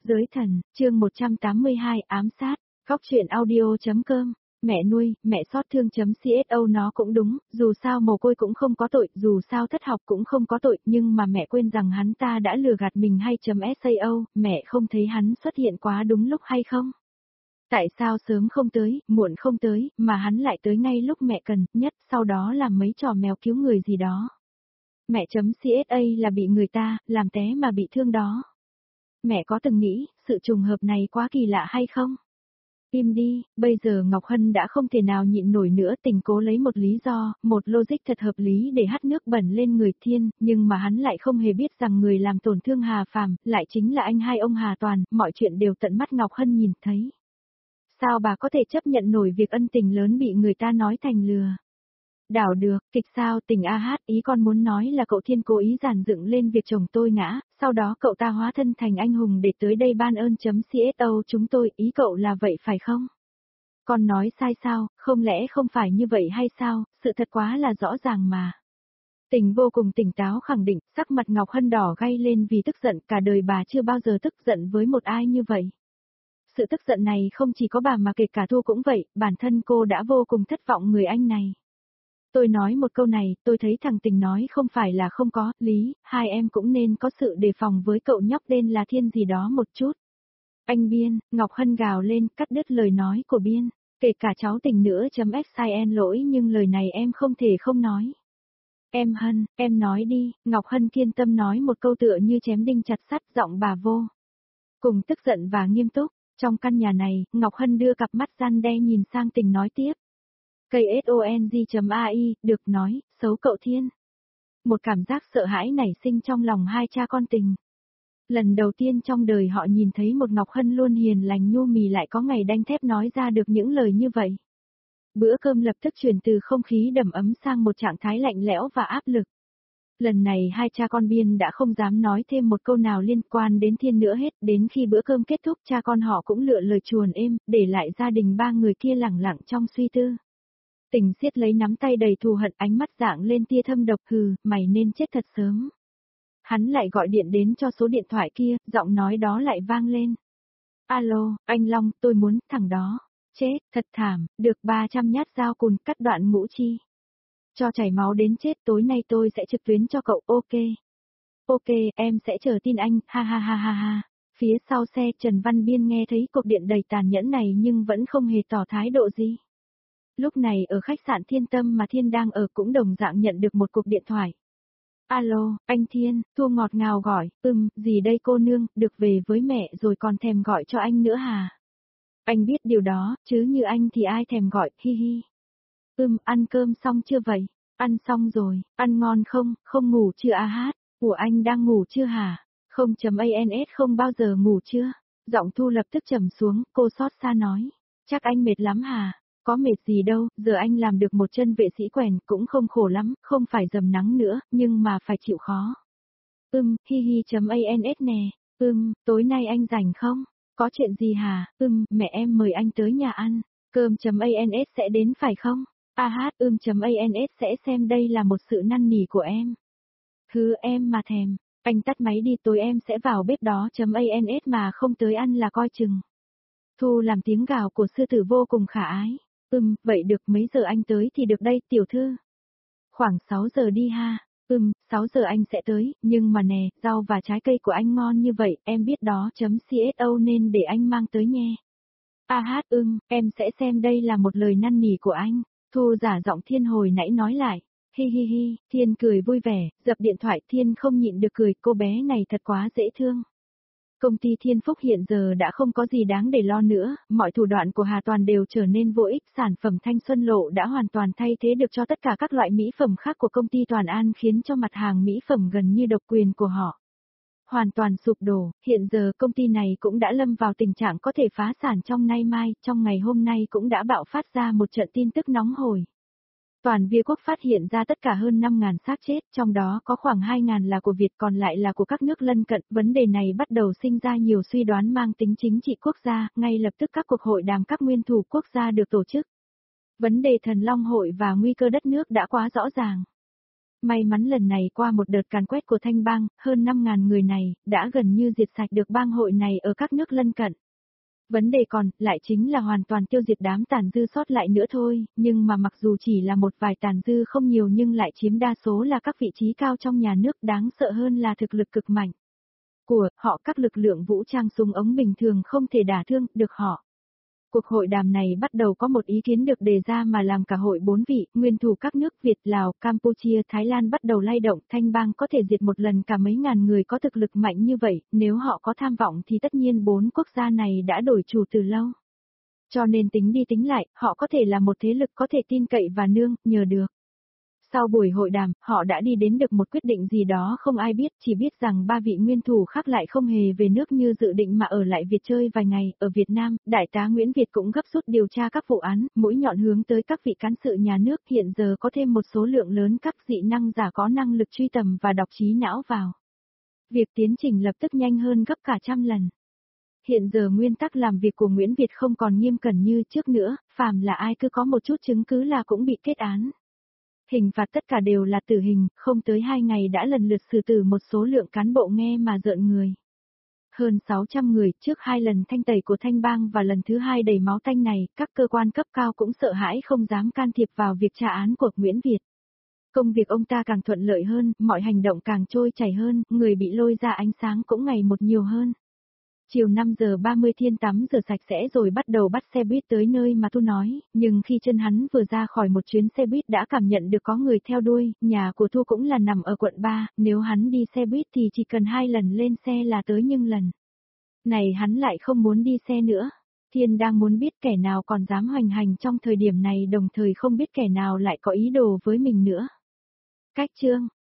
Giới thần, chương 182 ám sát, góc truyện audio.com, mẹ nuôi, mẹ xót thương.cso nó cũng đúng, dù sao mồ côi cũng không có tội, dù sao thất học cũng không có tội, nhưng mà mẹ quên rằng hắn ta đã lừa gạt mình hay.sao, mẹ không thấy hắn xuất hiện quá đúng lúc hay không? Tại sao sớm không tới, muộn không tới, mà hắn lại tới ngay lúc mẹ cần nhất, sau đó làm mấy trò mèo cứu người gì đó. Mẹ.csa là bị người ta, làm té mà bị thương đó. Mẹ có từng nghĩ, sự trùng hợp này quá kỳ lạ hay không? Im đi, bây giờ Ngọc Hân đã không thể nào nhịn nổi nữa, tình cố lấy một lý do, một logic thật hợp lý để hắt nước bẩn lên người Thiên, nhưng mà hắn lại không hề biết rằng người làm tổn thương Hà Phàm lại chính là anh hai ông Hà Toàn, mọi chuyện đều tận mắt Ngọc Hân nhìn thấy. Sao bà có thể chấp nhận nổi việc ân tình lớn bị người ta nói thành lừa? Đảo được, kịch sao tình AH, ý con muốn nói là cậu Thiên cố ý giàn dựng lên việc chồng tôi ngã, sau đó cậu ta hóa thân thành anh hùng để tới đây ban ơn.cso chúng tôi, ý cậu là vậy phải không? Con nói sai sao, không lẽ không phải như vậy hay sao, sự thật quá là rõ ràng mà. Tình vô cùng tỉnh táo khẳng định, sắc mặt Ngọc Hân đỏ gay lên vì tức giận, cả đời bà chưa bao giờ tức giận với một ai như vậy. Sự tức giận này không chỉ có bà mà kể cả Thu cũng vậy, bản thân cô đã vô cùng thất vọng người anh này. Tôi nói một câu này, tôi thấy thằng Tình nói không phải là không có, lý, hai em cũng nên có sự đề phòng với cậu nhóc tên là Thiên gì đó một chút. Anh Biên, Ngọc Hân gào lên, cắt đứt lời nói của Biên, kể cả cháu Tình nữa.xin lỗi nhưng lời này em không thể không nói. Em Hân, em nói đi, Ngọc Hân kiên tâm nói một câu tựa như chém đinh chặt sắt, giọng bà vô cùng tức giận và nghiêm túc. Trong căn nhà này, Ngọc Hân đưa cặp mắt gian đe nhìn sang Tình nói tiếp. KSONG.AI, được nói, xấu cậu Thiên. Một cảm giác sợ hãi nảy sinh trong lòng hai cha con Tình. Lần đầu tiên trong đời họ nhìn thấy một Ngọc Hân luôn hiền lành nhu mì lại có ngày đanh thép nói ra được những lời như vậy. Bữa cơm lập tức chuyển từ không khí đầm ấm sang một trạng thái lạnh lẽo và áp lực. Lần này hai cha con Biên đã không dám nói thêm một câu nào liên quan đến Thiên nữa hết, đến khi bữa cơm kết thúc cha con họ cũng lựa lời chuồn êm, để lại gia đình ba người kia lẳng lặng trong suy tư. Tình siết lấy nắm tay đầy thù hận, ánh mắt dạng lên tia thâm độc, hừ, mày nên chết thật sớm. Hắn lại gọi điện đến cho số điện thoại kia, giọng nói đó lại vang lên. Alo, anh Long, tôi muốn, thằng đó. Chết, thật thảm, được 300 nhát dao cùn cắt đoạn ngũ chi. Cho chảy máu đến chết, tối nay tôi sẽ trực tuyến cho cậu, ok. Ok, em sẽ chờ tin anh, ha ha ha ha ha. Phía sau xe Trần Văn Biên nghe thấy cuộc điện đầy tàn nhẫn này nhưng vẫn không hề tỏ thái độ gì. Lúc này ở khách sạn Thiên Tâm mà Thiên đang ở cũng đồng dạng nhận được một cuộc điện thoại. Alo, anh Thiên, Thu ngọt ngào gọi, gì đây cô nương, được về với mẹ rồi còn thèm gọi cho anh nữa hả? Anh biết điều đó, chứ như anh thì ai thèm gọi, hi hi. Ăn cơm xong chưa vậy? Ăn xong rồi, ăn ngon không, không ngủ chưa hát? Ủa anh đang ngủ chưa hả? Không.ans không bao giờ ngủ chưa? Giọng Thu lập tức trầm xuống, cô xót xa nói. Chắc anh mệt lắm hả? Có mệt gì đâu, giờ anh làm được một chân vệ sĩ quèn cũng không khổ lắm, không phải dầm nắng nữa, nhưng mà phải chịu khó. Hi hi.ans nè, tối nay anh rảnh không? Có chuyện gì hả? Mẹ em mời anh tới nhà ăn, cơm.ans sẽ đến phải không? .ans sẽ xem đây là một sự năn nỉ của em. Thứ em mà thèm, anh tắt máy đi tối em sẽ vào bếp đó.ans mà không tới ăn là coi chừng. Thu làm tiếng gào của sư tử vô cùng khả ái. Vậy được mấy giờ anh tới thì được đây tiểu thư? Khoảng 6 giờ đi ha. 6 giờ anh sẽ tới, nhưng mà nè, rau và trái cây của anh ngon như vậy, em biết đó.cso nên để anh mang tới nhé. Em sẽ xem đây là một lời năn nỉ của anh. Thu giả giọng Thiên hồi nãy nói lại. Hi hi hi, Thiên cười vui vẻ, dập điện thoại Thiên không nhịn được cười, cô bé này thật quá dễ thương. Công ty Thiên Phúc hiện giờ đã không có gì đáng để lo nữa, mọi thủ đoạn của Hà Toàn đều trở nên vô ích, sản phẩm Thanh Xuân Lộ đã hoàn toàn thay thế được cho tất cả các loại mỹ phẩm khác của công ty Toàn An khiến cho mặt hàng mỹ phẩm gần như độc quyền của họ hoàn toàn sụp đổ, hiện giờ công ty này cũng đã lâm vào tình trạng có thể phá sản trong nay mai, trong ngày hôm nay cũng đã bạo phát ra một trận tin tức nóng hổi. Toàn Việt Quốc phát hiện ra tất cả hơn 5.000 xác chết, trong đó có khoảng 2.000 là của Việt còn lại là của các nước lân cận. Vấn đề này bắt đầu sinh ra nhiều suy đoán mang tính chính trị quốc gia, ngay lập tức các cuộc hội đàm các nguyên thủ quốc gia được tổ chức. Vấn đề Thần Long Hội và nguy cơ đất nước đã quá rõ ràng. May mắn lần này qua một đợt càn quét của Thanh bang, hơn 5.000 người này, đã gần như diệt sạch được bang hội này ở các nước lân cận. Vấn đề còn, lại chính là hoàn toàn tiêu diệt đám tàn dư sót lại nữa thôi, nhưng mà mặc dù chỉ là một vài tàn dư không nhiều nhưng lại chiếm đa số là các vị trí cao trong nhà nước, đáng sợ hơn là thực lực cực mạnh của họ, các lực lượng vũ trang súng ống bình thường không thể đả thương được họ. Cuộc hội đàm này bắt đầu có một ý kiến được đề ra mà làm cả hội 4 vị, nguyên thủ các nước Việt, Lào, Campuchia, Thái Lan bắt đầu lay động. Thanh bang có thể diệt một lần cả mấy ngàn người có thực lực mạnh như vậy, nếu họ có tham vọng thì tất nhiên 4 quốc gia này đã đổi chủ từ lâu. Cho nên tính đi tính lại, họ có thể là một thế lực có thể tin cậy và nương nhờ được. Sau buổi hội đàm, họ đã đi đến được một quyết định gì đó không ai biết, chỉ biết rằng 3 vị nguyên thủ khác lại không hề về nước như dự định mà ở lại Việt chơi vài ngày. Ở Việt Nam, Đại tá Nguyễn Việt cũng gấp rút điều tra các vụ án, mũi nhọn hướng tới các vị cán sự nhà nước. Hiện giờ có thêm một số lượng lớn các dị năng giả có năng lực truy tầm và đọc trí não vào. Việc tiến trình lập tức nhanh hơn gấp cả trăm lần. Hiện giờ nguyên tắc làm việc của Nguyễn Việt không còn nghiêm cẩn như trước nữa, phàm là ai cứ có một chút chứng cứ là cũng bị kết án. Hình phạt tất cả đều là tử hình, không tới 2 ngày đã lần lượt xử tử một số lượng cán bộ nghe mà rợn người. Hơn 600 người, trước 2 lần thanh tẩy của Thanh bang và lần thứ 2 đầy máu tanh này, các cơ quan cấp cao cũng sợ hãi không dám can thiệp vào việc tra án của Nguyễn Việt. Công việc ông ta càng thuận lợi hơn, mọi hành động càng trôi chảy hơn, người bị lôi ra ánh sáng cũng ngày một nhiều hơn. Chiều 5 giờ 30 Thiên tắm rửa sạch sẽ rồi bắt đầu bắt xe buýt tới nơi mà Thu nói, nhưng khi chân hắn vừa ra khỏi một chuyến xe buýt đã cảm nhận được có người theo đuôi. Nhà của Thu cũng là nằm ở quận 3, nếu hắn đi xe buýt thì chỉ cần 2 lần lên xe là tới, nhưng lần này hắn lại không muốn đi xe nữa. Thiên đang muốn biết kẻ nào còn dám hoành hành trong thời điểm này, đồng thời không biết kẻ nào lại có ý đồ với mình nữa. Cách chương